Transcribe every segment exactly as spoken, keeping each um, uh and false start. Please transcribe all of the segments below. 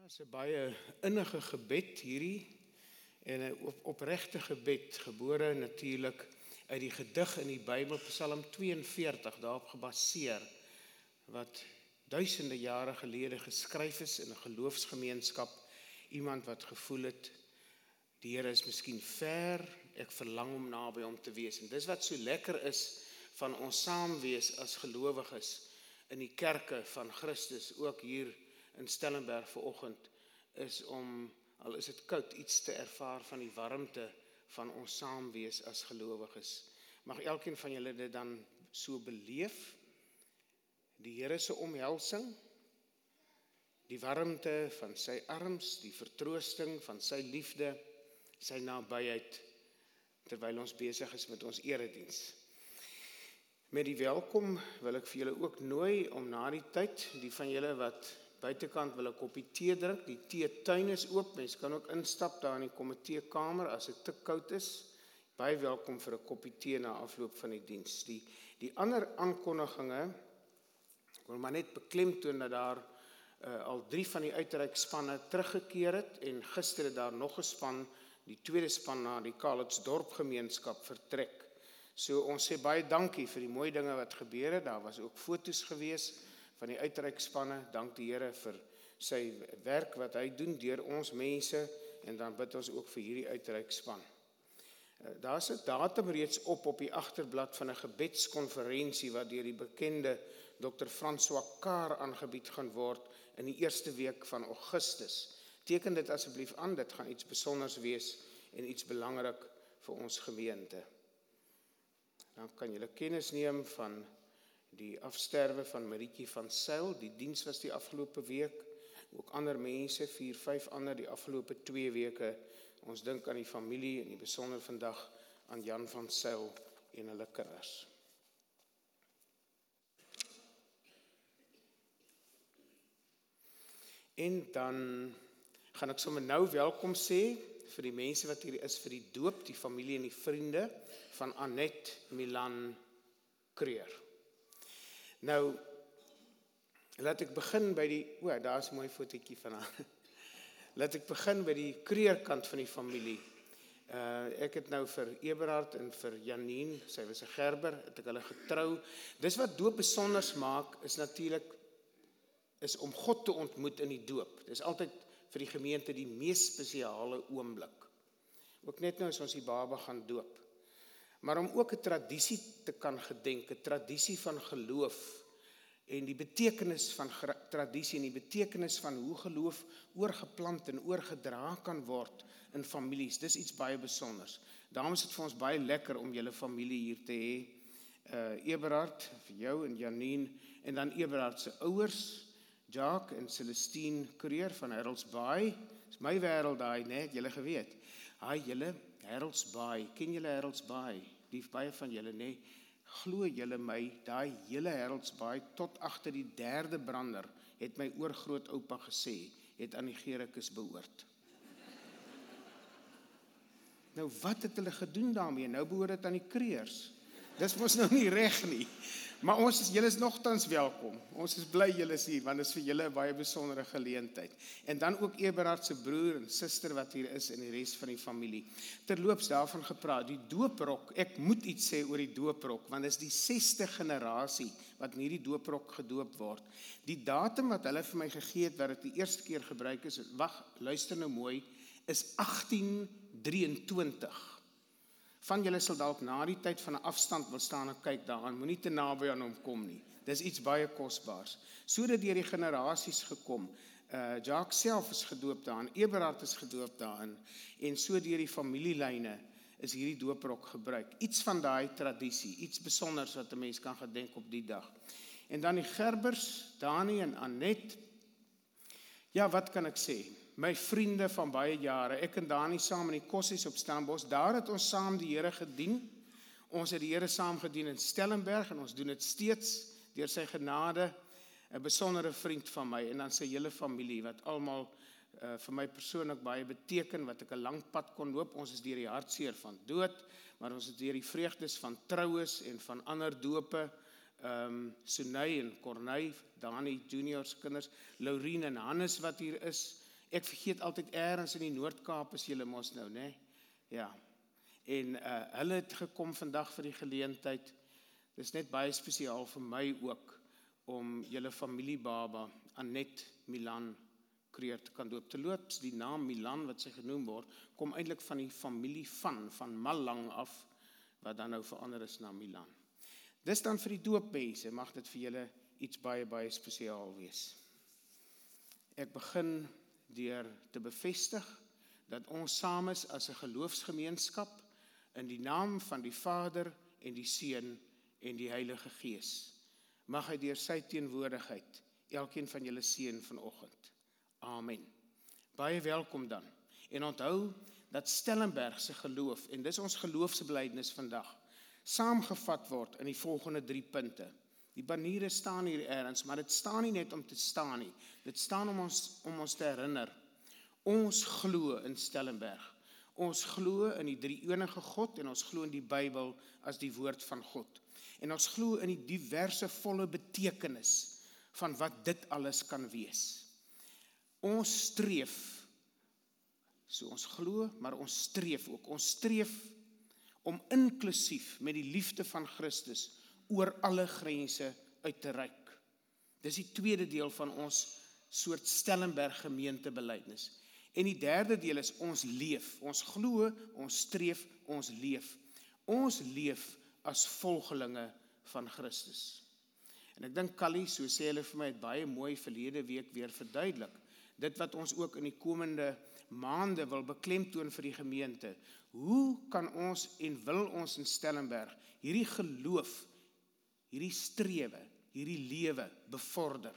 Dis 'n baie innige gebed hierdie en 'n op, opregte gebed, gebore natuurlik uit die gedig in die Bybel, Psalm tweeënveertig, daarop gebaseer, wat duisende jare gelede geskryf is in 'n geloofsgemeenskap, iemand wat gevoel het, die Here is miskien ver, ek verlang om naby hom te wees. En dis wat so lekker is van ons saamwees as gelowiges in die kerke van Christus, ook hier in Stellenberg vanoggend, is om, al is dit koud, iets te ervaar van die warmte van ons saamwees as gelowiges. Mag elkeen van julle dit dan so beleef, die Here se omhelsing, die warmte van sy arms, die vertroosting van sy liefde, sy nabyheid, terwyl ons besig is met ons erediens. Met die welkom wil ek vir julle ook nooi om na die tyd, die van julle wat buitekant wil 'n koppie tee drink, die teetuin is oop, mens kan ook instap daar in die komiteekamer as dit te koud is. Baie welkom vir 'n koppie tee na afloop van die diens. Die, die ander aankondiginge, ek wil maar net beklemtoon dat daar uh, al drie van die uitreikspanne teruggekeer het, en gister het daar nog 'n span, die tweede span na die Calitzdorp gemeenskap vertrek. So ons sê baie dankie vir die mooi dinge wat gebeur het, daar was ook foto's gewees van die uitreikspanne, dank die Here vir sy werk wat hy doen deur ons mense, en dan bid ons ook vir hierdie uitreikspan. Daar is 'n datum reeds op op die agterblad van 'n gebedskonferensie wat deur die bekende dokter François Kaar aangebied gaan word in die eerste week van Augustus. Teken dit asseblief aan, dit gaan iets besonders wees en iets belangrik vir ons gemeente. Dan kan julle kennis neem van die afsterwe van Marietjie van Sail, die diens was die afgelope week, ook ander mense, vier, vyf ander die afgelope twee weke. Ons dink aan die familie en die besonder vandag aan Jan van Sail en hulle kinders. En dan gaan ek sommer nou welkom sê vir die mense wat hier is vir die doop, die familie en die vriende van Annette Milan Kreur. Nou, laat ek begin by die, o, daar is 'n mooi fotootjie van haar. Laat ek begin by die Kreurkant van die familie. Uh, ek het nou vir Eberhard en vir Janine, sy was 'n Gerber, het ek hulle getrou. Dis wat doop besonders maak, is natuurlik, is om God te ontmoet in die doop. Dis altyd vir die gemeente die mees spesiale oomblik. Ook net nou as ons die baba gaan doop. Maar om ook 'n tradisie te kan gedenk, 'n tradisie van geloof, en die betekenis van tradisie, en die betekenis van hoe geloof oorgeplant en oorgedra kan word in families, dis iets baie besonders. Daarom is dit vir ons baie lekker om julle familie hier te hê, uh, Eberhard, vir jou en Janine, en dan Eberhard se ouers, Jacques en Celestine Kreur van Harold's-Baai. Dis my wêreld daai, né, het julle geweet. Haai julle, Harold's-Baai, ken julle Harold's-Baai? Die baie van julle, né? Glo julle my, daai hele Harold's-Baai tot agter die derde brander, het my oorgrootoupa gesê, het aan die Gericus behoort. Nou wat het hulle gedoen daarmee? Nou behoort dit aan die Kreurs. Dis mos nou nie reg nie. Maar ons is, julle is nogtans welkom. Ons is bly julle is hier, want dit is vir julle 'n baie besondere geleentheid. En dan ook Eberhard se broer en suster wat hier is en die res van die familie. Terloops daarvan gepraat, die dooprok, ek moet iets sê oor die dooprok, want dit is die sesde generasie wat in hierdie dooprok gedoop word. Die datum wat hulle vir my gegee het, wat dit die eerste keer gebruik is, wag, luister nou mooi, is agtien drieëntwintig. Van julle sal dalk na die tyd van 'n afstand wil staan en kyk daaraan, moenie te naby aan hom kom nie. Dis iets baie kosbaars. So dit deur die generasies gekom. Uh, Jacques self is gedoop daarin, Eberhard is gedoop daarin, en so deur die familielyne is hierdie dooprok gebruik. Iets van daai tradisie, iets besonders wat 'n mens kan gedenk op die dag. En dan die Gerbers, Dani en Annette. Ja, wat kan ek sê? My vriende van baie jare, ek en Dani saam in die koshuis op Stellenbosch, daar het ons saam die Here gedien. Ons het die Here saam gedien in Stellenberg, en ons doen dit steeds, deur sy genade, 'n besondere vriend van my, en dan sy hele familie, wat almal uh, vir my persoonlik baie beteken, wat ek 'n lang pad kon loop. Ons is deur die hartseer van dood, maar ons is deur die vreugdes van troues en van ander dope, um, Sunay en Corneille, Dani Juniors kinders, Laurien en Hannes wat hier is, Ek vergeet altyd eers in die Noord-Kaap is julle mos nou, né? Ja. En uh, hulle het gekom vandag vir die geleentheid. Dis net baie spesiaal vir my ook om julle familiebaba Annette Milan Kreer te kan doop. Terloops, die naam Milan wat sy genoem word, kom eintlik van die familie van, van Malang af, wat dan nou verander is na Milan. Dis dan vir die doopmense, mag dit vir julle iets baie, baie spesiaal wees. Ek begin deur te bevestig dat ons saam is as 'n geloofsgemeenskap in die naam van die Vader en die Seun en die Heilige Gees. Mag hy deur sy teenwoordigheid elkeen van julle seën vanoggend. Amen. Baie welkom dan. En onthou dat Stellenberg se geloof, en dis ons geloofsbelijdenis vandag, saamgevat word in die volgende drie punte. Die baniere staan hier ergens, maar dit staan nie net om te staan nie. Dit staan om ons, om ons te herinner. Ons glo in Stellenberg. Ons glo in die drie-enige God en ons glo in die Bybel as die woord van God. En ons glo in die diverse volle betekenis van wat dit alles kan wees. Ons streef, so ons glo, maar ons streef ook. Ons streef om inklusief met die liefde van Christus oor alle grense uit te reik. Dis die tweede deel van ons soort Stellenberg gemeentebelijdenis. En die derde deel is ons leef. Ons glo, ons streef, ons leef. Ons leef as volgelinge van Christus. En ek dink Callie, so sê hulle vir my, het baie mooi verlede week weer verduidelik. Dit wat ons ook in die komende maande wil beklemtoon vir die gemeente. Hoe kan ons en wil ons in Stellenberg hierdie geloof, hierdie strewe, hierdie lewe bevorder?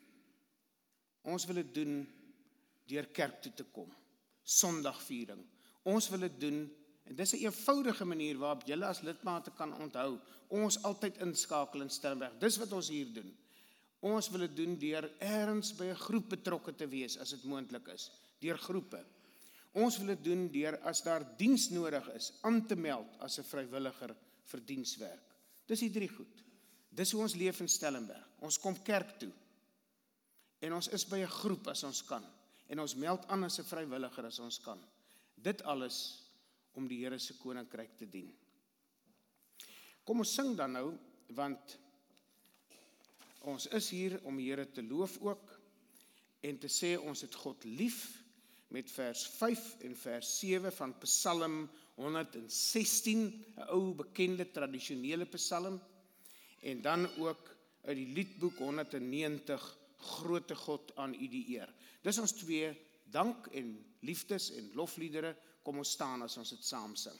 Ons wil dit doen deur kerk toe te kom, Sondagviering. Ons wil dit doen, en dis 'n eenvoudige manier waarop julle as lidmate kan onthou, ons altyd inskakel in Stellenberg. Dis wat ons hier doen. Ons wil dit doen deur ergens by 'n groep betrokke te wees, as dit moontlik is, deur groepe. Ons wil dit doen deur, as daar diens nodig is, aan te meld as 'n vrywilliger vir dienswerk. Dis die drie goed. Dis hoe ons leef in Stellenberg. Ons kom kerk toe, en ons is by 'n groep as ons kan, en ons meld aan as 'n vrywilliger as ons kan. Dit alles om die Here se koninkryk te dien. Kom ons sing dan nou, want ons is hier om die Here te loof ook, en te sê ons het God lief, met vers vyf en vers sewe van Psalm honderdsestien, 'n ou bekende tradisionele psalm, en dan ook uit die liedboek honderdnegentig, Grote God aan U die eer. Dis ons twee dank en liefdes en lofliedere. Kom ons staan as ons dit saam sing.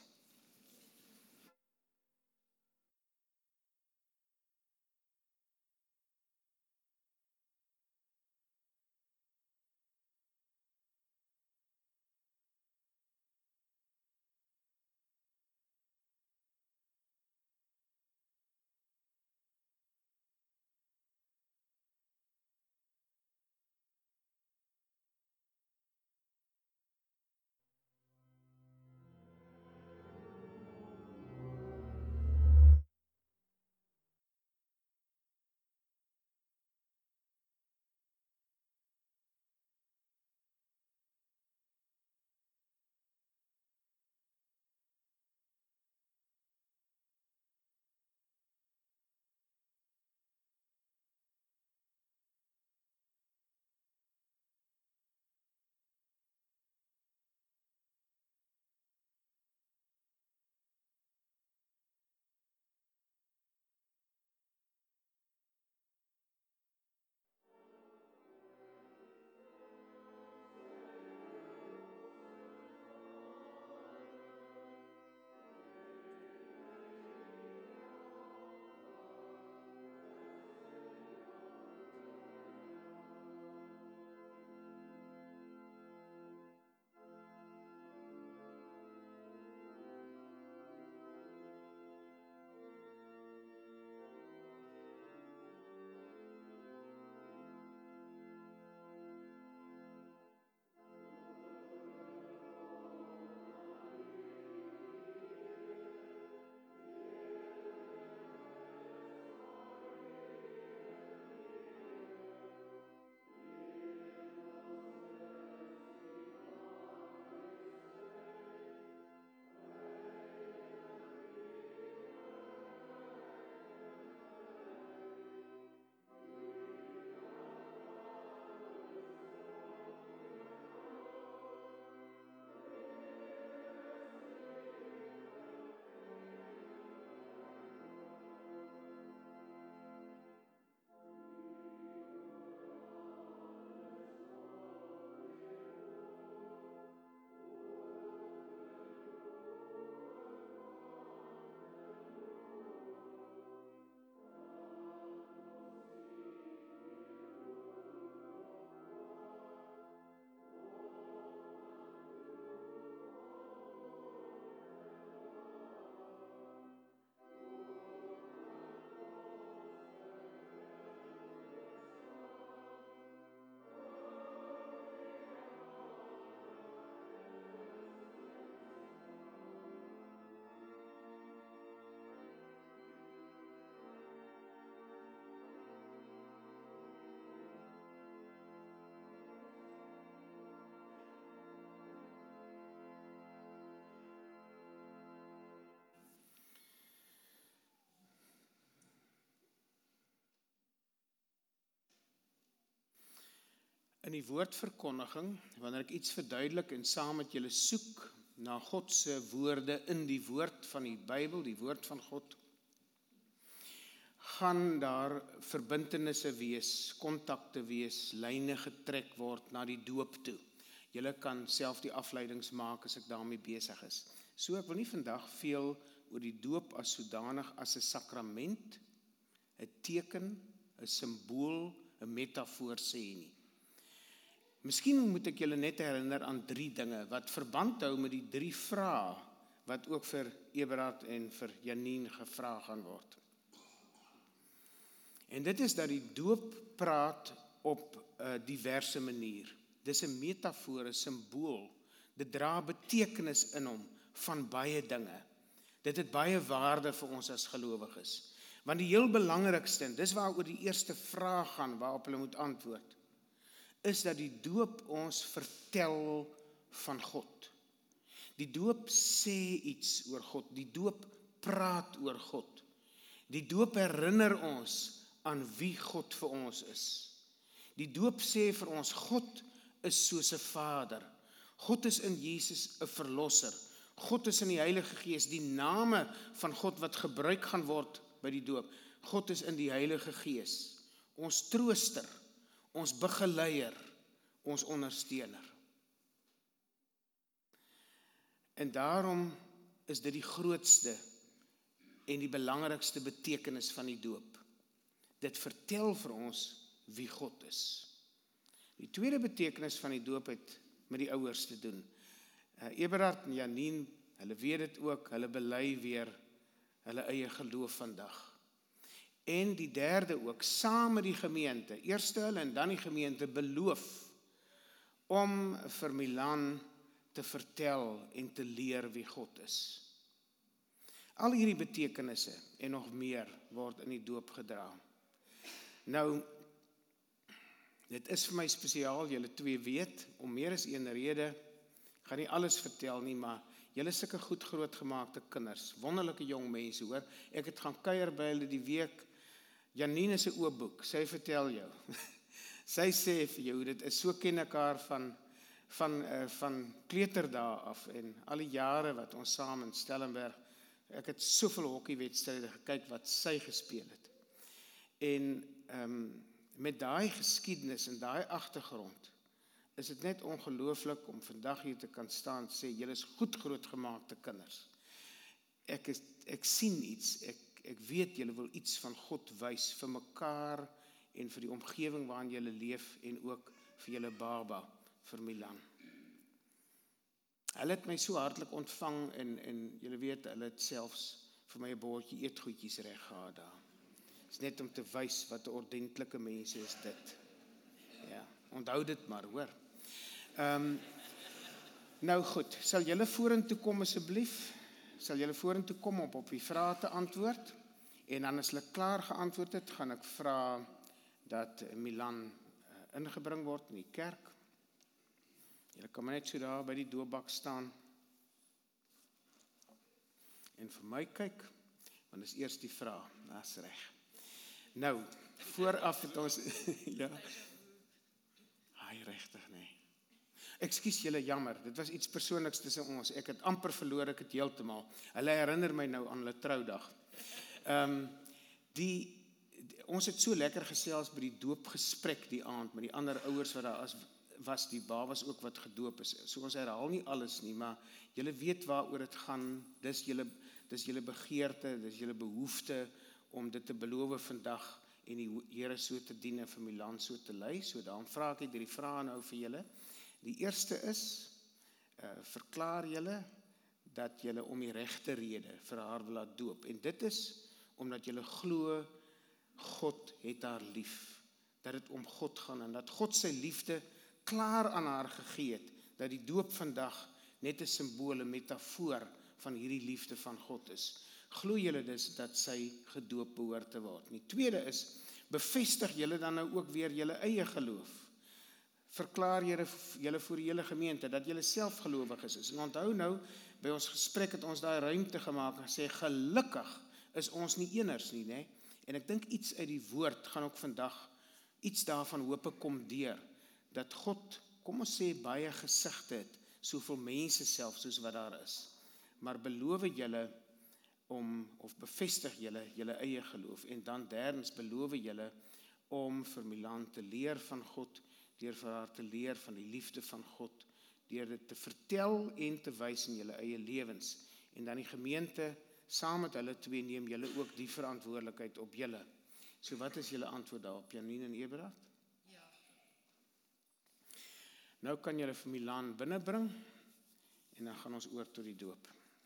In die woordverkondiging, wanneer ek iets verduidelik en saam met julle soek na God se woorde in die woord van die Bybel, die woord van God, gaan daar verbintenisse wees, kontakte wees, lyne getrek word na die doop toe. Julle kan self die afleidings maak as ek daarmee besig is. So ek wil nie vandag veel oor die doop as sodanig as 'n sakrament, 'n teken, 'n simbool, 'n metafoor sê nie. Miskien moet ek julle net herinner aan drie dinge wat verband hou met die drie vrae wat ook vir Eberhard en vir Janine gevra gaan word. En dit is dat die doop praat op 'n diverse manier. Dis 'n metafoor, 'n simbool. Dit dra betekenis in hom van baie dinge. Dit het baie waarde vir ons as gelowiges. Want die heel belangrikste, en dis waaroor die eerste vraag gaan, waarop hulle moet antwoord, is dat die doop ons vertel van God. Die doop sê iets oor God. Die doop praat oor God. Die doop herinner ons aan wie God vir ons is. Die doop sê vir ons, God is soos 'n Vader. God is in Jesus 'n Verlosser. God is in die Heilige Gees, die name van God wat gebruik gaan word by die doop. God is in die Heilige Gees, ons trooster, ons begeleier, ons ondersteuner. En daarom is dit die grootste en die belangrikste betekenis van die doop. Dit vertel vir ons wie God is. Die tweede betekenis van die doop het met die ouers te doen. Uh, Eberhard en Janine, hulle weet dit ook, hulle bely weer hulle eie geloof vandag. En die derde ook, saam met die gemeente, eerste hulle en dan die gemeente beloof om vir Milan te vertel en te leer wie God is. Al hierdie betekenisse en nog meer word in die doop gedra. Nou, dit is vir my spesiaal, julle twee weet, om meer as een rede, ek gaan nie alles vertel nie, maar julle is sulke goed grootgemaakte kinders, wonderlike jong mense, hoor. Ek het gaan kuier by hulle die week. Janine is 'n oop boek, sy vertel jou. Sy sê vir jou, dit is so ken ek haar van van uh, van kleuterdae af en al die jare wat ons saam in Stellenberg, ek het soveel hokkiewedstryde gekyk wat sy gespeel het. En um, met daai geskiedenis en daai agtergrond is dit net ongelooflik om vandag hier te kan staan en sê, julle is goed grootgemaakte kinders. Ek, is, ek sien iets, ek, ek weet julle wil iets van God wys vir mekaar en vir die omgewing waarin julle leef en ook vir julle baba, vir Milan. Hulle het my so hartlik ontvang en, en julle weet, hulle het selfs vir my 'n bordjie eetgoedjies reg gehad daar. Dit is net om te wys wat 'n ordentlike mense is dit. Ja, onthou dit maar, hoor. Ehm um, nou goed, sal julle vorentoe kom asseblief? Sal julle vorentoe kom om op die vrae te antwoord? En dan as hulle klaar geantwoord het, gaan ek vra dat Milan uh, ingebring word in die kerk. Julle kan maar net so daar by die doopbak staan en vir my kyk, want dis eers die vraag. Dis reg. Nou, vooraf het ons ja. Ai, regtig nee. Ekskuus julle, jammer, dit was iets persoonliks tussen ons. Ek het amper verloor, ek het heeltemal. Hulle herinner my nou aan hulle troudag. Ehm um, die Ons het so lekker gesels by die doopgesprek die aand met die ander ouers wat daar was, die babas ook wat gedoop is. So ons herhaal nie alles nie, maar julle weet waaroor dit gaan. Dis julle dis julle begeerte, dis julle behoefte om dit te beloof vandag en die Here so te dien en vir Milan so te lei. So daarom vra ek drie vrae nou vir julle. Die eerste is, uh, verklaar julle dat julle om die regte rede vir haar wil laat doop. En dit is omdat julle glo God het haar lief, dat dit om God gaan en dat God sy liefde klaar aan haar gegee het, dat die doop vandag net 'n simbool, 'n metafoor van hierdie liefde van God is. Glo julle dus dat sy gedoop behoort te word. Die tweede is, bevestig julle dan nou ook weer julle eie geloof. Verklaar julle, julle voor die hele gemeente dat julle self gelowig is. En onthou nou, by ons gesprek het ons daai ruimte gemaak en gesê, gelukkig is ons nie eners nie, né? En ek dink iets uit die woord gaan ook vandag, iets daarvan hoop ek kom deur, dat God, kom ons sê, baie gesigte het, soveel mense self soos wat daar is. Maar beloof julle om, of bevestig julle, julle eie geloof. En dan derdens beloof julle om vir Milan te leer van God, deur vir haar te leer van die liefde van God, deur dit te vertel en te wys in julle eie lewens. En dan die gemeente, saam met hulle twee, neem julle ook die verantwoordelikheid op julle. So wat is julle antwoord daarop, Janine en Eberhard? Ja. Nou kan julle vir Milan binnebring, en dan gaan ons oor tot die doop.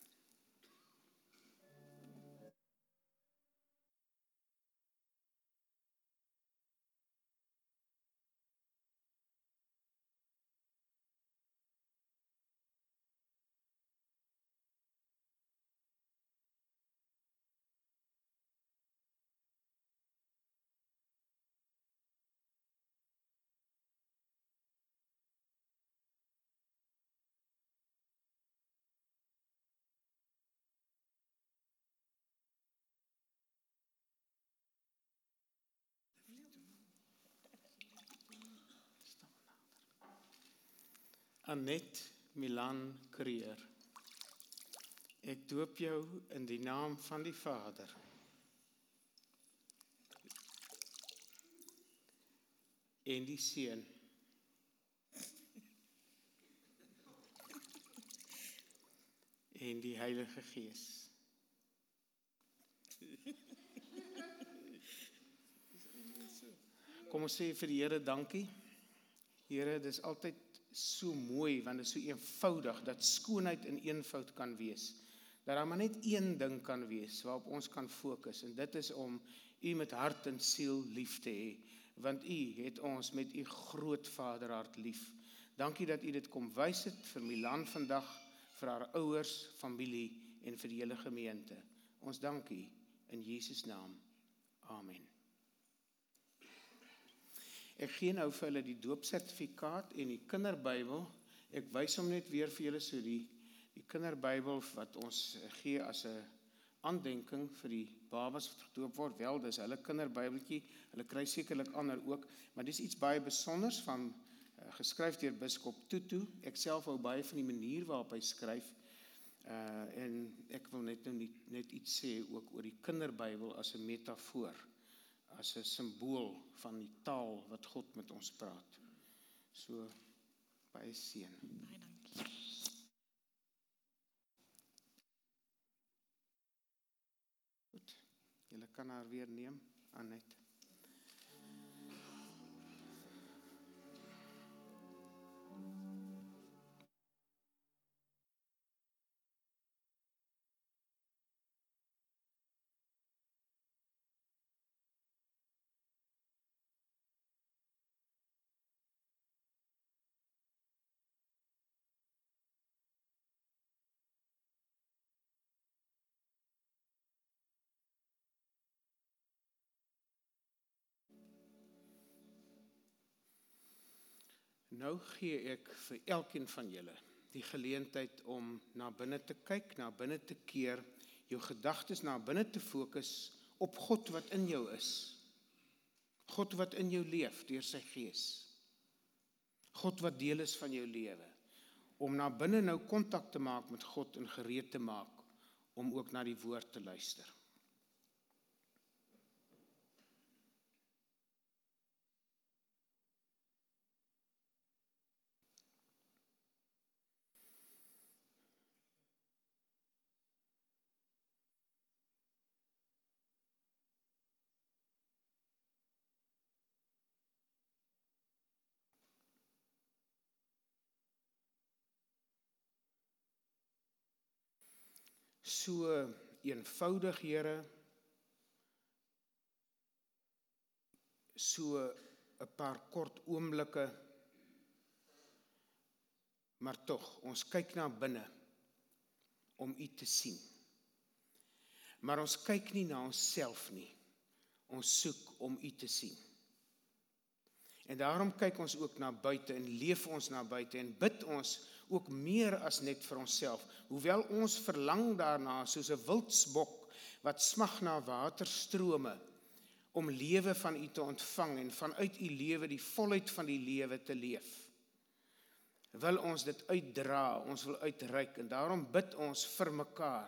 Annette Milan Creer, ek doop jou in die naam van die Vader en die Seun en die Heilige Gees. Kom ons sê vir die Here dankie. Here, dit is altyd so mooi, want dit is so eenvoudig, dat skoonheid in eenvoud kan wees. Dat daar maar net een ding kan wees, waarop ons kan fokus, en dit is om u met hart en siel lief te hê, want u het ons met u groot vaderhart lief. Dankie dat u dit kom wys het vir Milan vandag, vir haar ouers, familie en vir die hele gemeente. Ons dank u in Jesus naam. Amen. Ek gee nou vir hulle die doopsertifikaat en die kinderbybel. Ek wys hom net weer vir julle, so die, die kinderbybel wat ons gee as 'n aandenking vir die babas wat gedoop word. Wel, dis hulle kinderbybeltjie, hulle kry sekerlik ander ook, maar dis iets baie besonders van uh, geskryf deur biskop Tutu. Ek self hou baie van die manier waarop hy skryf, uh, en ek wil net nou nie, net iets sê ook oor die kinderbybel as 'n metafoor, as 'n simbool van die taal wat God met ons praat. So, baie seën. Baie dankie. Goed, julle kan haar weer neem, Annette. Nou gee ek vir elkeen van julle die geleentheid om na binne te kyk, na binne te keer, jou gedagtes na binne te fokus op God wat in jou is. God wat in jou leef deur sy Gees. God wat deel is van jou lewe. Om na binne nou kontak te maak met God en gereed te maak om ook na die woord te luister. So eenvoudig, Here, so 'n paar kort oomblikke, maar tog, ons kyk na binne om u te sien. Maar ons kyk nie na onsself nie, ons soek om u te sien. En daarom kyk ons ook na buite en leef ons na buite en bid ons ook meer as net vir onsself. Hoewel ons verlang daarna soos 'n wildsbok wat smag na waterstrome, om lewe van U te ontvang en vanuit U lewe die volheid van die lewe te leef. Wil ons dit uitdra, ons wil uitreik en daarom bid ons vir mekaar.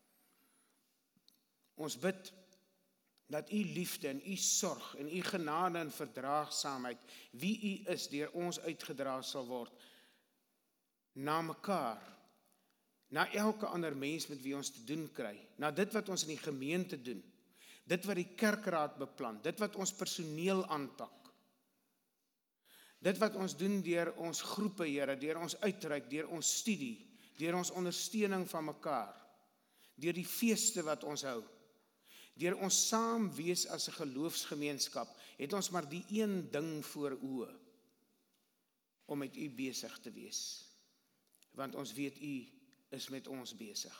Ons bid dat U liefde en U sorg en U genade en verdraagsaamheid, wie U is, deur ons uitgedra sal word, na mekaar, na elke ander mens met wie ons te doen kry, na dit wat ons in die gemeente doen, dit wat die kerkraad beplan, dit wat ons personeel aanpak, dit wat ons doen deur ons groepe, Here, deur ons uitreik, deur ons studie, deur ons ondersteuning van mekaar, deur die feeste wat ons hou, deur ons saam wees as 'n geloofsgemeenskap, het ons maar die een ding voor oë, om met U besig te wees. Want ons weet U is met ons besig.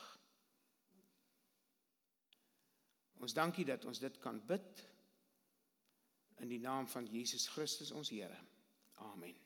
Ons dank U dat ons dit kan bid, in die naam van Jesus Christus ons Here. Amen.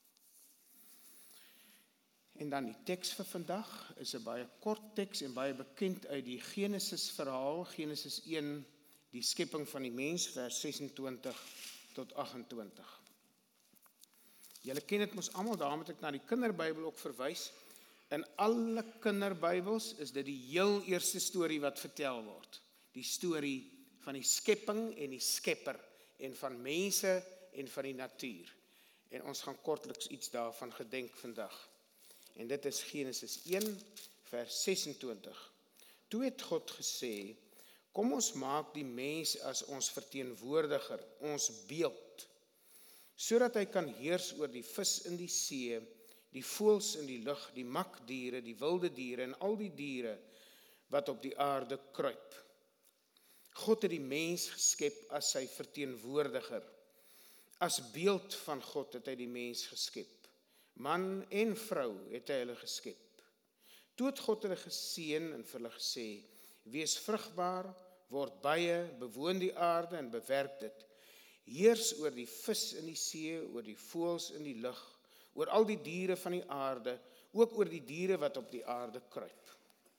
En dan die teks vir vandag is 'n baie kort teks en baie bekend uit die Genesis verhaal, Genesis een, die skepping van die mens, vers sesentwintig tot agt-en-twintig. Julle ken dit mos almal, daarom het ek na die kinderbybel ook verwys. In alle kinderbybels is dit die heel eerste storie wat vertel word. Die storie van die skepping en die skepper, en van mense en van die natuur. En ons gaan kortliks iets daarvan gedenk vandag. En dit is Genesis een, vers sesentwintig. Toe het God gesê, kom ons maak die mens as ons verteenwoordiger, ons beeld, sodat hy kan heers oor die vis in die see, die voëls in die lug, die makdiere, die wilde diere en al die diere wat op die aarde kruip. God het die mens geskep as sy verteenwoordiger. As beeld van God het hy die mens geskep. Man en vrou het hy hulle geskep. Toe het God hulle geseën en vir hulle gesê, wees vrugbaar, word baie, bewoon die aarde en bewerk dit. Heers oor die vis in die see, oor die voëls in die lug, oor al die diere van die aarde, ook oor die diere wat op die aarde kruip.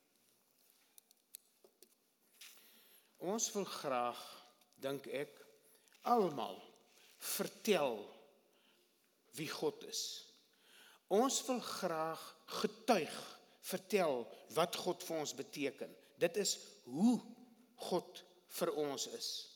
Ons wil graag, dink ek, almal vertel wie God is. Ons wil graag getuig, vertel wat God vir ons beteken. Dit is hoe God vir ons is.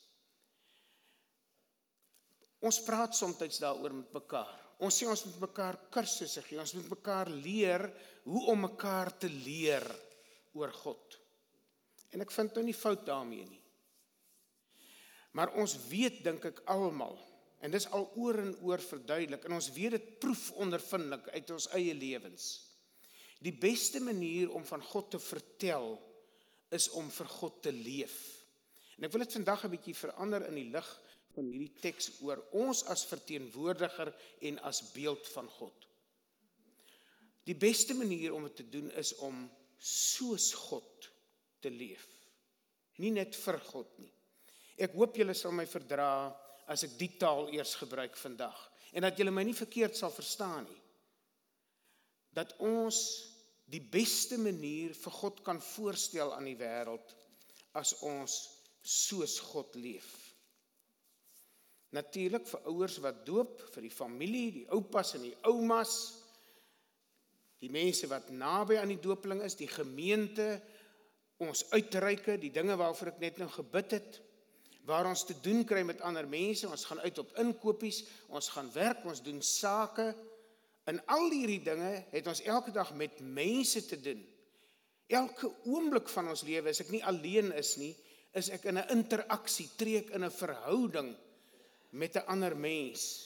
Ons praat soms daaroor met mekaar. Ons sê ons moet mekaar kursusse gee, ons moet mekaar leer hoe om mekaar te leer oor God. En ek vind nou nie fout daarmee nie. Maar ons weet, dink ek almal, en dis al oor en oor verduidelik, en ons weet dit proefondervindelik uit ons eie lewens. Die beste manier om van God te vertel, is om vir God te leef. En ek wil dit vandag 'n bietjie verander in die lig van hierdie teks oor ons as verteenwoordiger en as beeld van God. Die beste manier om dit te doen is om soos God te leef. Nie net vir God nie. Ek hoop julle sal my verdra as ek die taal eers gebruik vandag, en dat julle my nie verkeerd sal verstaan nie. Dat ons die beste manier vir God kan voorstel aan die wêreld, as ons soos God leef. Natuurlik vir ouers wat doop, vir die familie, die oupas en die oumas, die mense wat naby aan die doopeling is, die gemeente, ons uitreike, die dinge waarvoor ek net nou gebid het, waar ons te doen kry met ander mense, ons gaan uit op inkopies, ons gaan werk, ons doen sake. In al hierdie dinge het ons elke dag met mense te doen. Elke oomblik van ons lewe, as ek nie alleen is nie, is ek in 'n interaksie, tree ek in 'n verhouding met 'n ander mens.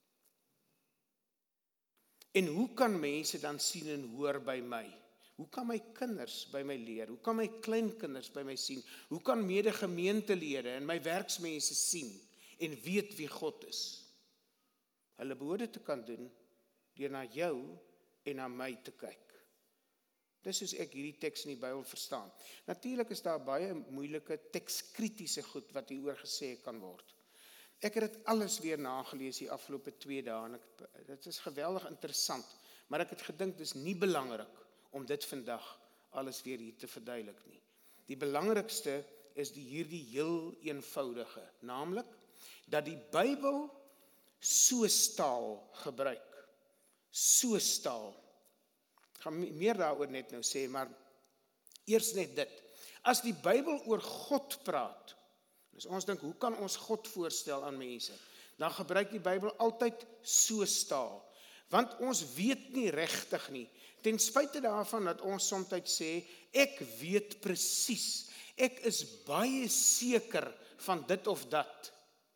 En hoe kan mense dan sien en hoor by my? Hoe kan my kinders by my leer? Hoe kan my kleinkinders by my sien? Hoe kan mede-gemeentelede en my werksmense sien en weet wie God is? Hulle behoort dit te kan doen deur na jou en na my te kyk. Dis soos ek hierdie teks in die Bybel verstaan. Natuurlik is daar baie moeilike tekskritiese goed wat hieroor gesê kan word. Ek het dit alles weer nagelees die afgelope twee dae en ek, dit is geweldig interessant, maar ek het gedink dis nie belangrik om dit vandag alles weer hier te verduidelik nie. Die belangrikste is die hierdie heel eenvoudige, naamlik dat die Bybel soos taal gebruik. Soos taal. Ek gaan meer daaroor net nou sê, maar eers net dit. As die Bybel oor God praat, dus ons dink, hoe kan ons God voorstel aan mense? Dan gebruik die Bybel altyd soos taal. Want ons weet nie regtig nie, ten spyte daarvan dat ons soms sê, ek weet presies, ek is baie seker van dit of dat.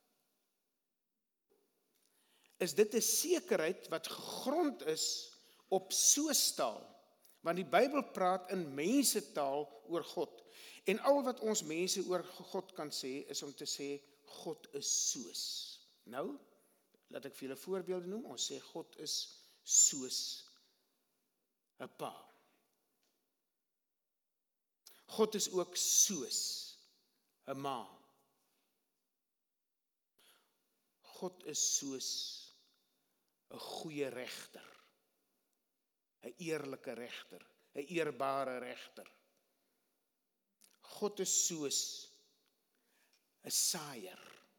Is dit 'n sekerheid wat gegrond is op soos taal? Want die Bybel praat in mensetaal oor God. En al wat ons mense oor God kan sê, is om te sê, God is soos. Nou, laat ek vir julle voorbeelde noem, ons sê God is soos 'n pa. God is ook soos 'n ma. God is soos 'n goeie regter, 'n eerlike regter, 'n eerbare regter. God is soos 'n saaier.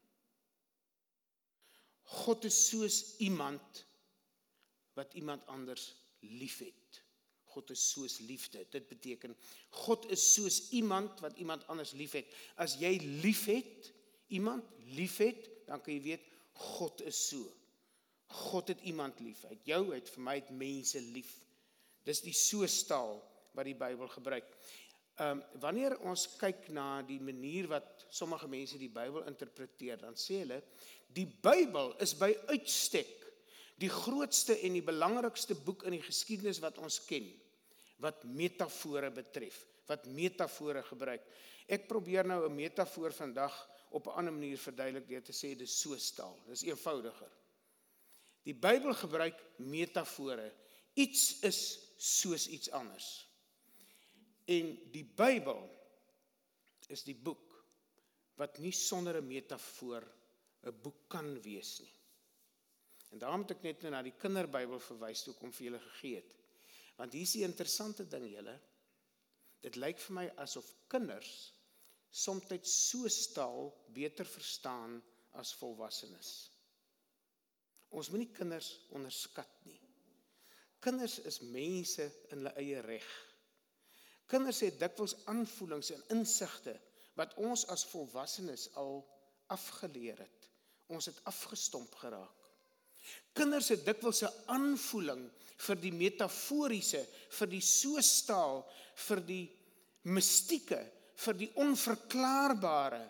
God is soos iemand wat iemand anders liefhet. God is soos liefde. Dit beteken, God is soos iemand wat iemand anders liefhet. As jy liefhet, iemand liefhet, dan kan jy weet, God is so. God het iemand lief. Hy het jou, hy het vir my, het mense lief. Dis die soos taal wat die Bybel gebruik. Um, wanneer ons kyk na die manier wat sommige mense die Bybel interpreteer, dan sê hulle, die Bybel is by uitstek die grootste en die belangrikste boek in die geskiedenis wat ons ken, wat metafore betref, wat metafore gebruik. Ek probeer nou 'n metafoor vandag op 'n ander manier verduidelik deur te sê, dis soos taal, dis eenvoudiger. Die Bybel gebruik metafore, iets is soos iets anders. En die Bybel is die boek wat nie sonder 'n metafoor 'n boek kan wees nie. En daarom het ek net nou na die kinderbybel verwys toe kom vir julle gegee het. Want hier is die interessante ding julle, dit lyk vir my asof kinders soms soos taal beter verstaan as volwassenes. Ons moet nie kinders onderskat nie. Kinders is mense in hulle eie reg. Kinders het dikwels aanvoelings en insigte wat ons as volwassenes al afgeleer het. Ons het afgestomp geraak. Kinders het dikwels 'n aanvoeling vir die metaforiese, vir die soostaal, vir die mystieke, vir die onverklaarbare,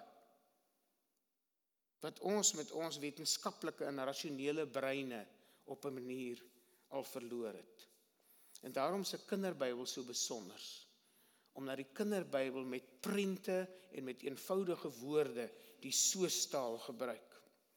wat ons met ons wetenskaplike en rasionele breine op 'n manier al verloor het. En daarom is 'n kinderbybel so besonders, omdat die kinderbybel met prente en met eenvoudige woorde die soostaal gebruik.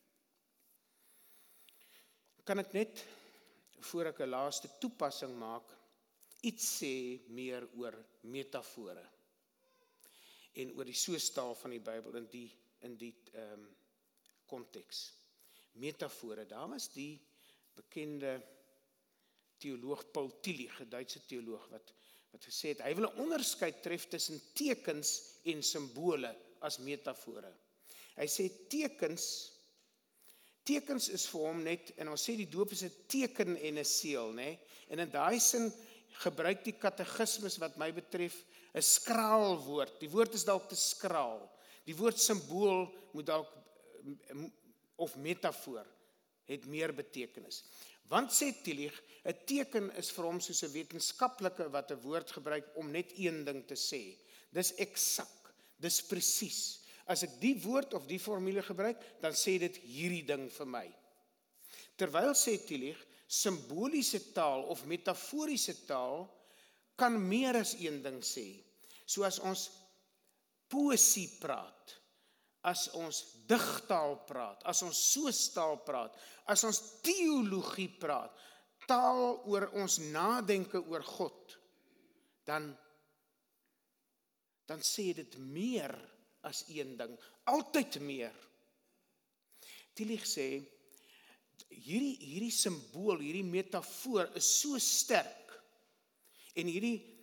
Kan ek net, voor ek 'n laaste toepassing maak, iets sê meer oor metafore en oor die soostaal van die Bybel in die in die um, konteks. Metafore, daar was die bekende teoloog Paul Tillich, 'n Duitse teoloog, wat wat gesê het, hy wil 'n onderskeid tref tussen tekens en simbole as metafore. Hy sê tekens Tekens is vir hom net, en ons sê die doop is 'n teken en 'n seël, né? En in daai sin gebruik die katekismes wat my betref 'n skraal woord. Die woord is dalk te skraal. Die woord simbool moet dalk of metafoor het meer betekenis. Want sê Tillich, 'n teken is vir hom soos 'n wetenskaplike wat 'n woord gebruik om net een ding te sê. Dis eksak, dis presies. As ek die woord of die formule gebruik, dan sê dit hierdie ding vir my. Terwyl sê Tillich, simboliese taal of metaforiese taal kan meer as een ding sê. So as ons poesie praat, as ons digtaal praat, as ons soostaal praat, as ons teologie praat, taal oor ons nadenke oor God, dan, dan sê dit meer as een ding, altyd meer. Tillich sê, hierdie, hierdie symbool, hierdie metafoor is so sterk, en hierdie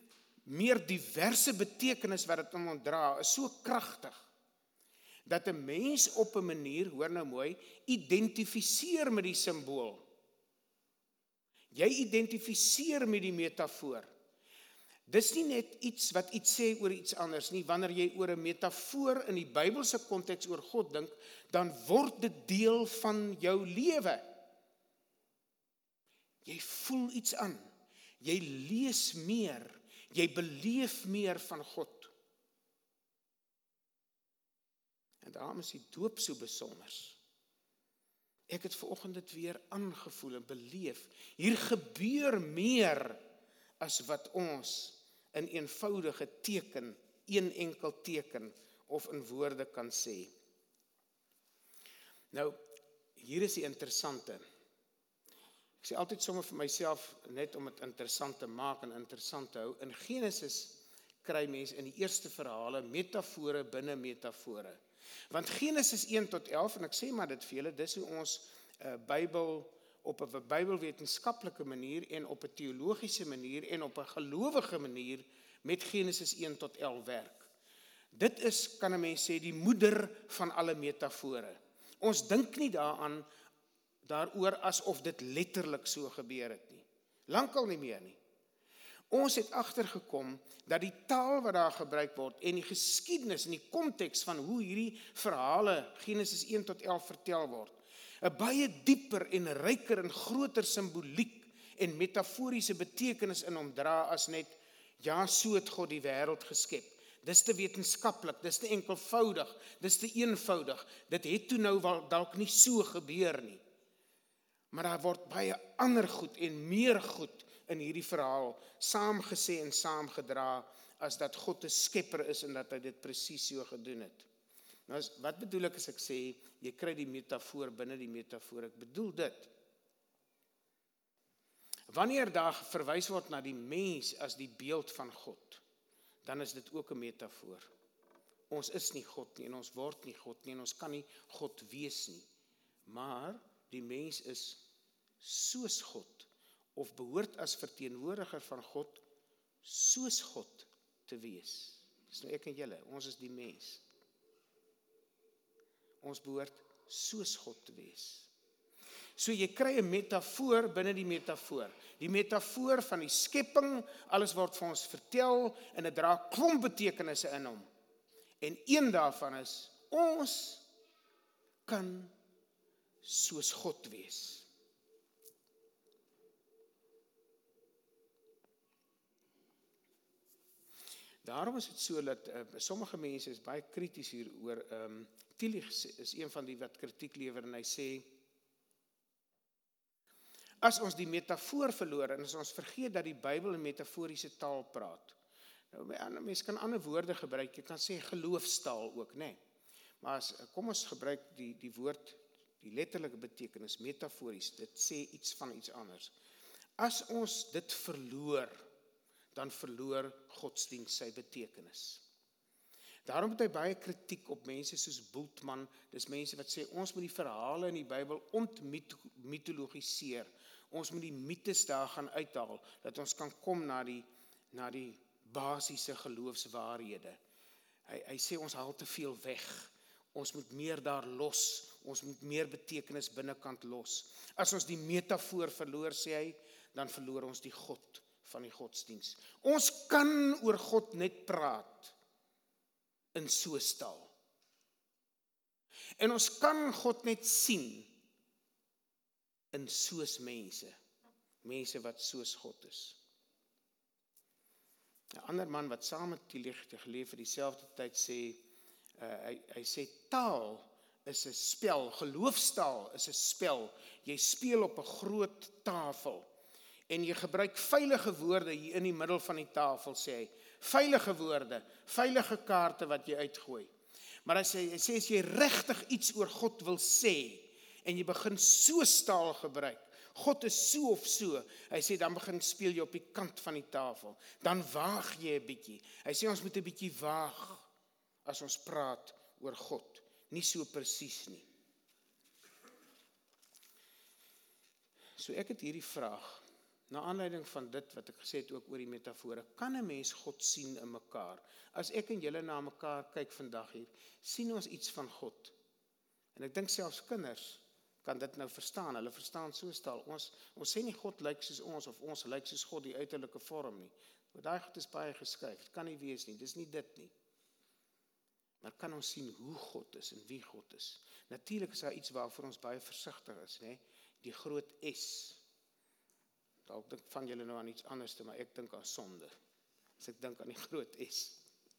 meer diverse betekenis wat dit ontdra, is so kragtig, dat 'n mens op 'n manier, hoor nou mooi, identifiseer met die simbool. Jy identifiseer met die metafoor. Dis nie net iets wat iets sê oor iets anders nie. Wanneer jy oor 'n metafoor in die Bybelse konteks oor God dink, dan word dit deel van jou lewe. Jy voel iets aan. Jy lees meer. Jy beleef meer van God. En daarom is die doop so besonder. Ek het vanoggend dit weer aangevoel en beleef. Hier gebeur meer as wat ons in eenvoudige teken, een enkel teken of in woorde kan sê. Nou, hier is die interessante. Ek sê altyd sommer vir myself, net om dit interessant te maak en interessant te hou. In Genesis kry mense in die eerste verhale metafore binne metafore. Want Genesis een tot elf, en ek sê maar dit vir julle, dis hoe ons uh, Bybel op 'n Bybelwetenskaplike manier en op 'n teologiese manier en op 'n gelowige manier met Genesis een tot elf werk. Dit is, kan 'n mens sê, die moeder van alle metafore. Ons dink nie daaraan daaroor asof dit letterlik so gebeur het nie. Lankal nie meer nie. Ons het agtergekom dat die taal wat daar gebruik word en die geskiedenis en die konteks van hoe hierdie verhale Genesis een tot elf vertel word, 'n baie dieper en ryker en groter simboliek en metaforiese betekenis in hom dra as net, ja, so het God die wêreld geskep. Dis te wetenskaplik, dis te enkelvoudig, dis te eenvoudig. Dit het toe nou wel dalk nie so gebeur nie. Maar daar word baie ander goed en meer goed in hierdie verhaal saamgesê en saamgedra as dat God 'n skepper is en dat hy dit presies so gedoen het. Nou, wat bedoel ek as ek sê, jy kry die metafoor binne die metafoor? Ek bedoel dit. Wanneer daar verwys word na die mens as die beeld van God, dan is dit ook 'n metafoor. Ons is nie God nie en ons word nie God nie en ons kan nie God wees nie. Maar die mens is soos God, of behoort as verteenwoordiger van God, soos God te wees. Dis nou ek en julle, ons is die mens. Ons behoort soos God te wees. So jy kry 'n metafoor binne die metafoor. Die metafoor van die skepping, alles word vir ons vertel en dit dra klomp betekenisse in hom. En een daarvan is, ons kan soos God wees. Daarom is dit so dat uh, sommige mense is baie krities hieroor. Um, Tillich is een van die wat kritiek lewer en hy sê, as ons die metafoor verloor en as ons vergeet dat die Bybel in metaforiese taal praat. Nou, mense kan ander woorde gebruik, jy kan sê geloofstaal ook, nee. Maar as, kom ons gebruik die, die woord, die letterlike betekenis, metafories, dit sê iets van iets anders. As ons dit verloor, dan verloor godsdienst sy betekenis. Daarom het hy baie kritiek op mense soos Bultmann, dis mense wat sê, ons moet die verhale in die Bybel ontmitologiseer, ons moet die mytes daar gaan uithaal, dat ons kan kom na die, na die basiese geloofswaarhede. Hy, hy sê ons haal te veel weg, ons moet meer daar los, ons moet meer betekenis binnekant los. As ons die metafoor verloor, sê hy, dan verloor ons die God van die godsdienst. Ons kan oor God net praat in so 'n taal. En ons kan God net sien in soos mense, mense wat soos God is. 'n Ander man wat saam met Tillich geleef het dieselfde tyd sê, uh, hy, hy sê taal is 'n spel, geloofstaal is 'n spel. Jy speel op 'n groot tafel. En jy gebruik veilige woorde hier in die middel van die tafel, sê hy. Veilige woorde, veilige kaarte wat jy uitgooi. Maar as hy, hy sê, as jy regtig iets oor God wil sê, en jy begin so staal gebruik, God is so of so, hy sê, dan begin speel jy op die kant van die tafel. Dan waag jy 'n bietjie. Hy sê, ons moet 'n bietjie waag, as ons praat oor God. Nie so presies nie. So ek het hierdie vraag, na aanleiding van dit wat ek gesê het ook oor die metafore, kan 'n mens God sien in mekaar. As ek en julle na mekaar kyk vandag hier, sien ons iets van God. En ek dink selfs kinders kan dit nou verstaan. Hulle verstaan so staal. Ons ons sê nie God lyk soos ons of ons lyk soos God die uiterlike vorm nie. Want daai goed is baie geskuif. Dit kan nie wees nie. Dis nie dit nie. Maar kan ons sien hoe God is en wie God is. Natuurlik is daar iets waarvoor ons baie versigtig is, né? Die groot S. Dalk dink van julle nou aan iets anders, maar ek dink aan sonde. As ek dink aan die groot S.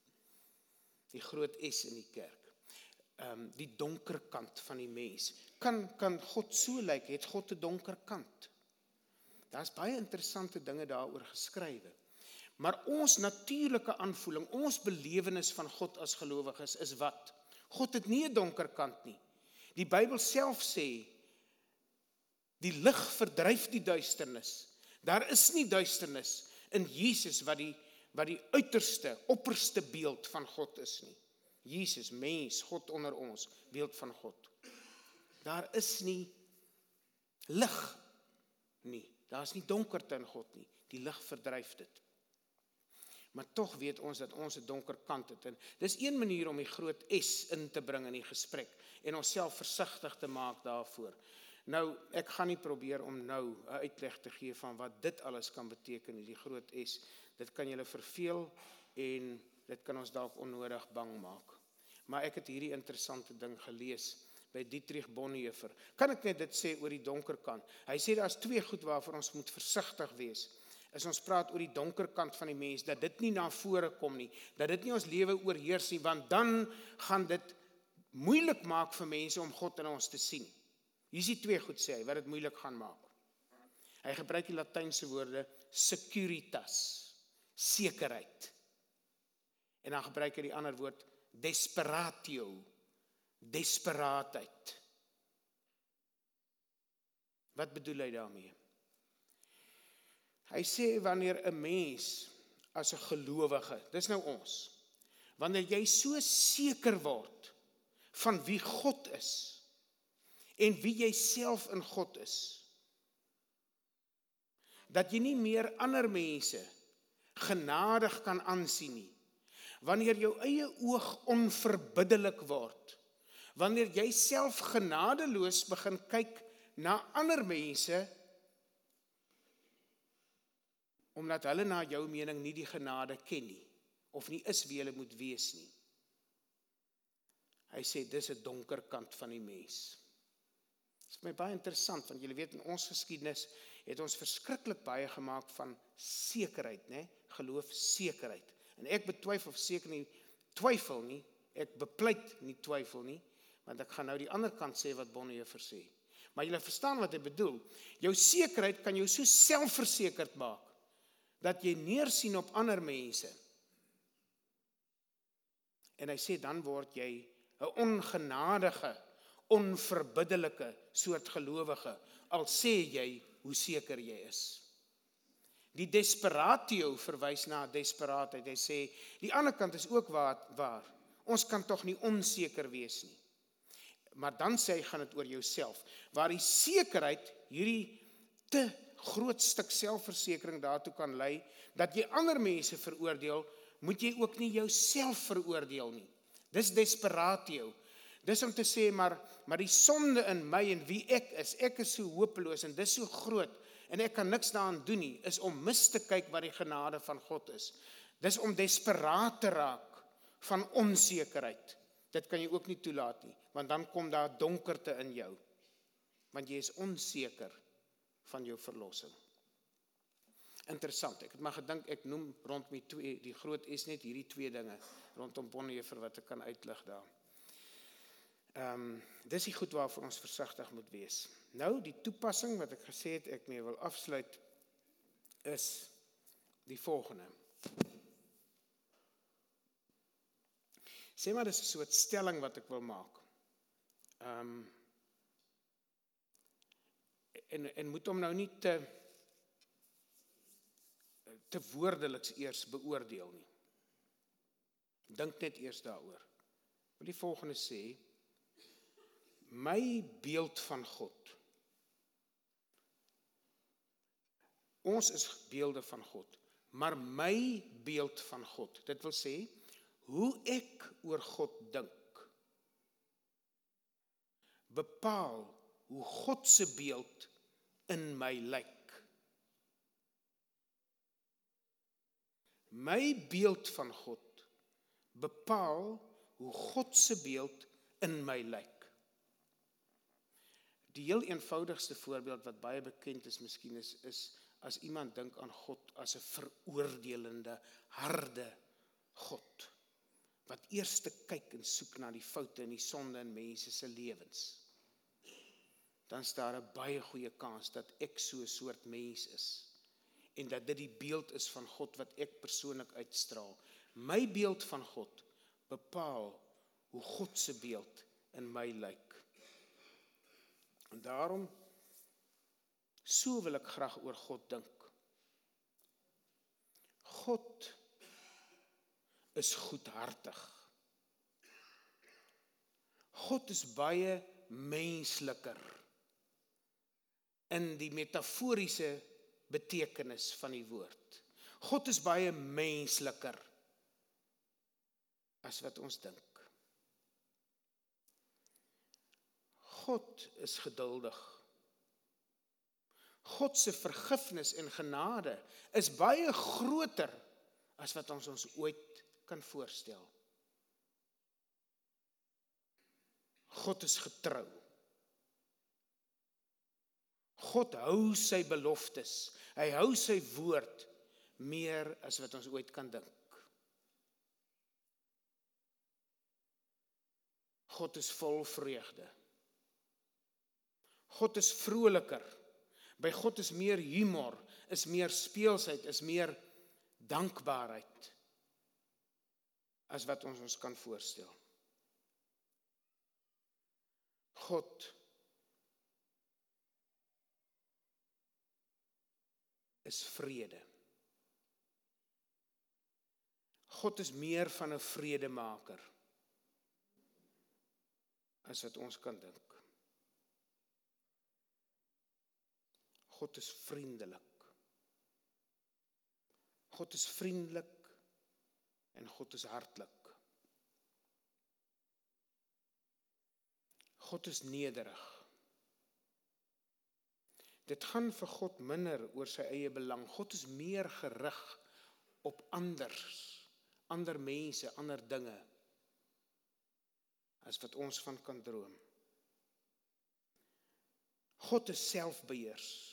Die groot S in die kerk. Um, die donker kant van die mens. Kan, kan God so lyk? Het God 'n donker kant? Daar is baie interessante dinge daaroor geskrywe. Maar ons natuurlike aanvoeling, ons belewenis van God as gelowiges is wat? God het nie 'n donker kant nie. Die Bybel self sê, die lig verdryf die duisternis. Daar is nie duisternis in Jesus wat die, wat die uiterste, opperste beeld van God is nie. Jesus, mens, God onder ons, beeld van God. Daar is nie lig nie. Daar is nie donkerte in God nie. Die lig verdryf dit. Maar tog weet ons dat ons 'n donker kant het. En dis een manier om die groot S in te bring in die gesprek en onsself versigtig te maak daarvoor. Nou, ek gaan nie probeer om nou 'n uitleg te gee van wat dit alles kan beteken, die groot S. Dit kan julle verveel en dit kan ons dalk onnodig bang maak. Maar ek het hierdie interessante ding gelees by Dietrich Bonhoeffer. Kan ek net dit sê oor die donker kant? Hy sê daar is twee goed waarvoor ons moet versigtig wees. As ons praat oor die donker kant van die mens, dat dit nie na vore kom nie, dat dit nie ons lewe oorheers nie, want dan gaan dit moeilik maak vir mense om God in ons te sien. Hier is die twee goed sê hy, wat dit moeilik gaan maak. Hy gebruik die Latynse woorde securitas, sekerheid. En dan gebruik hy die ander woord desperatio, desperaatheid. Wat bedoel hy daarmee? Hy sê wanneer 'n mens as 'n gelowige, dis nou ons, wanneer jy so seker word van wie God is en wie jy self in God is, dat jy nie meer ander mense genadig kan aansien nie, wanneer jou eie oog onverbiddelik word, wanneer jy self genadeloos begin kyk na ander mense, omdat hulle na jou mening nie die genade ken nie, of nie is wie hulle moet wees nie. Hy sê, dis 'n donker kant van die mens. Dit is my baie interessant, want julle weet, in ons geskiedenis het ons verskriklik baie gemaak van sekerheid, né? Geloof sekerheid. En ek betwyfel of seker nie, twyfel nie, ek bepleit nie twyfel nie, want ek gaan nou die ander kant sê wat Bonhoeffer sê. Maar julle verstaan wat hy bedoel. Jou sekerheid kan jou so selfversekerd maak, dat jy neersien op ander mense. En hy sê, dan word jy 'n ongenadige, onverbiddelike soort gelowige, al sê jy hoe seker jy is. Die desperatio verwys na desperaatheid. Hy sê, die ander kant is ook waar, waar. Ons kan tog nie onseker wees nie. Maar dan sê hy, gaan dit oor jouself. Waar die sekerheid, hierdie te groot stuk selfversekering daartoe kan lei, dat jy ander mense veroordeel, moet jy ook nie jouself veroordeel nie. Dis desperatio. Dis om te sê, maar, maar die sonde in my en wie ek is, ek is so hopeloos en dis so groot, en ek kan niks daaraan doen nie, is om mis te kyk wat die genade van God is. Dis om desperaat te raak van onsekerheid. Dit kan jy ook nie toelaat nie, want dan kom daar donkerte in jou, want jy is onseker van jou verlossing. Interessant, ek het maar gedink, ek noem rond my twee, die groot is net hierdie twee dinge, rondom Bonhoeffer wat ek kan uitlig daar. Um, dis die goed waarvoor ons versigtig moet wees. Nou, die toepassing wat ek gesê het, ek mee wil afsluit, is die volgende. Sê maar, dis 'n soort stelling wat ek wil maak. Um, en, en moet hom nou nie te, te woordeliks eers beoordeel nie. Dink net eers daaroor. Ek wil die volgende sê, my beeld van God Ons is beelde van God, maar my beeld van God, dit wil sê, hoe ek oor God dink, bepaal hoe God se beeld in my lyk. My beeld van God bepaal hoe God se beeld in my lyk. Die heel eenvoudigste voorbeeld wat baie bekend is, miskien is, is as iemand dink aan God as 'n veroordelende, harde God, wat eers te kyk en soek na die foute en die sonde in mense se lewens, dan is daar 'n baie goeie kans dat ek so 'n soort mens is, en dat dit die beeld is van God wat ek persoonlik uitstraal. My beeld van God bepaal hoe God se beeld in my lyk. En daarom, so wil ek graag oor God dink. God is goedhartig. God is baie mensliker in die metaforiese betekenis van die woord. God is baie mensliker as wat ons dink. God is geduldig. God se vergifnis en genade is baie groter as wat ons ons ooit kan voorstel. God is getrou. God hou sy beloftes. Hy hou sy woord meer as wat ons ooit kan dink. God is vol vreugde. God is vroliker. By God is meer humor, is meer speelsheid, is meer dankbaarheid as wat ons ons kan voorstel. God is vrede. God is meer van 'n vredemaker as wat ons kan dink. God is vriendelik. God is vriendelik en God is hartlik. God is nederig. Dit gaan vir God minder oor sy eie belang. God is meer gerig op anders, ander mense, ander dinge, as wat ons van kan droom. God is selfbeheers.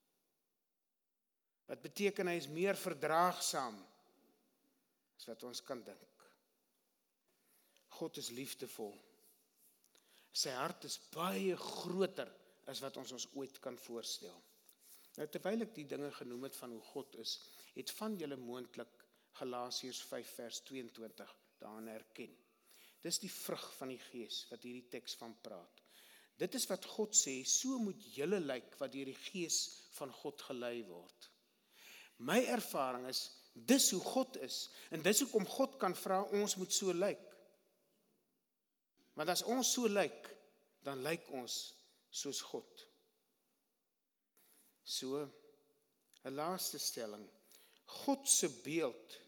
Wat beteken hy is meer verdraagsaam as wat ons kan dink. God is liefdevol. Sy hart is baie groter as wat ons ons ooit kan voorstel. Nou, terwyl ek die dinge genoem het van hoe God is, het van julle moontlik Galasiërs vyf vers tweeëntwintig daarin herken. Dis die vrug van die Gees wat hierdie teks van praat. Dit is wat God sê, so moet julle lyk wat deur die Gees van God gelei word. My ervaring is, dis hoe God is, en dis hoekom God kan vra, ons moet so lyk. Want as ons so lyk, dan lyk ons soos God. So, 'n laaste stelling. God se beeld,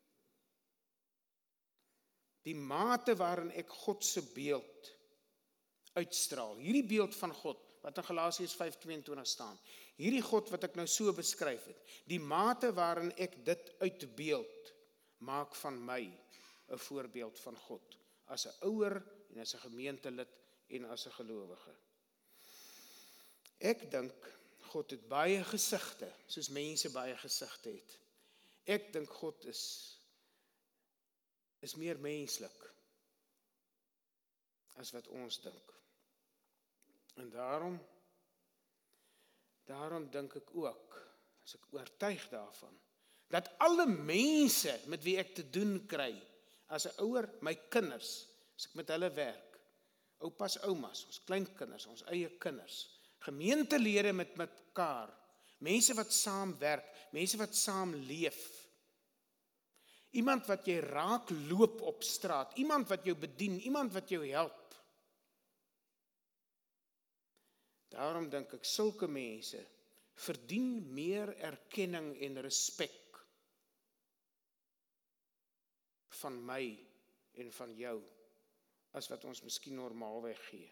die mate waarin ek God se beeld uitstraal, hierdie beeld van God, wat in Galasiërs vyf tweeëntwintig staan, hierdie God wat ek nou so beskryf het, die mate waarin ek dit uitbeeld, maak van my 'n voorbeeld van God, as 'n ouer en as 'n gemeentelid en as 'n gelowige. Ek dink God het baie gesigte, soos mense baie gesigte het. Ek dink God is is meer menslik as wat ons dink. En daarom daarom dink ek ook, as ek oortuig daarvan, dat alle mense met wie ek te doen kry, as 'n ouer, my kinders, as ek met hulle werk, oupas, oumas, ons kleinkinders, ons eie kinders, gemeentelede met mekaar, mense wat saam werk, mense wat saam leef, iemand wat jy raak loop op straat, iemand wat jou bedien, iemand wat jou help. Daarom dink ek, sulke mense verdien meer erkenning en respek van my en van jou, as wat ons miskien normaalweg gee.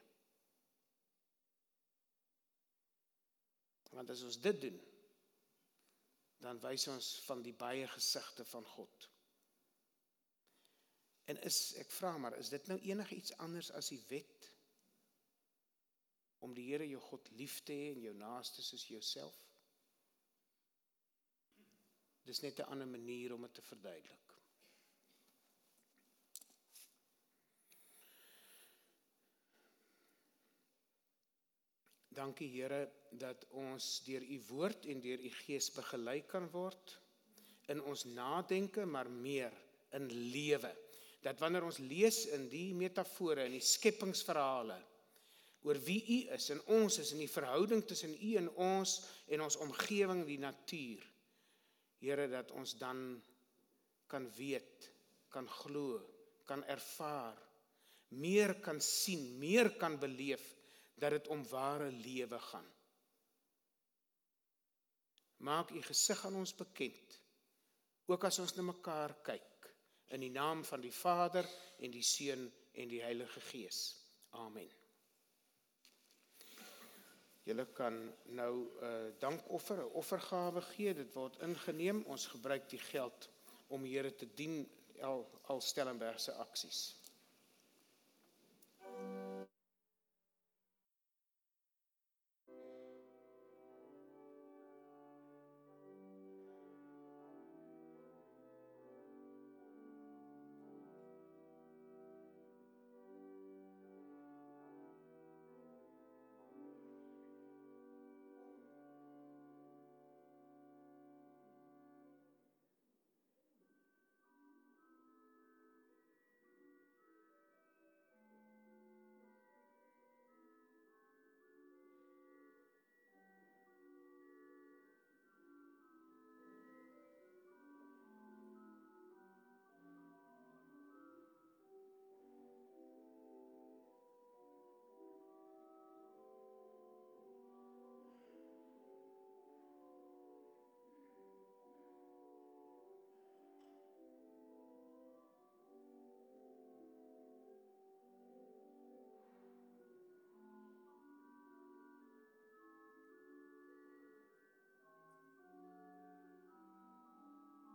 Want as ons dit doen, dan wys ons van die baie gesigte van God. En is, ek vra maar, is dit nou enige iets anders as die wet? Om die Here jou God lief te hê en jou naaste soos jouself? Dis net 'n ander manier om dit te verduidelik. Dankie Here dat ons deur u woord en deur u gees begelei kan word in ons nadenke, maar meer in lewe. Dat wanneer ons lees in die metafore, in die skepingsverhale, oor wie u is en ons is, in die verhouding tussen u en ons en ons omgewing, die natuur, Here, dat ons dan kan weet, kan glo, kan ervaar, meer kan sien, meer kan beleef, dat dit om ware lewe gaan. Maak u gesig aan ons bekend, ook as ons na mekaar kyk, in die naam van die Vader en die Seun en die Heilige Gees. Amen. Julle kan nou 'n uh, dankoffer, 'n offergawe gee, dit word ingeneem, ons gebruik die geld om die Here te dien, al, al Stellenberg se aksies.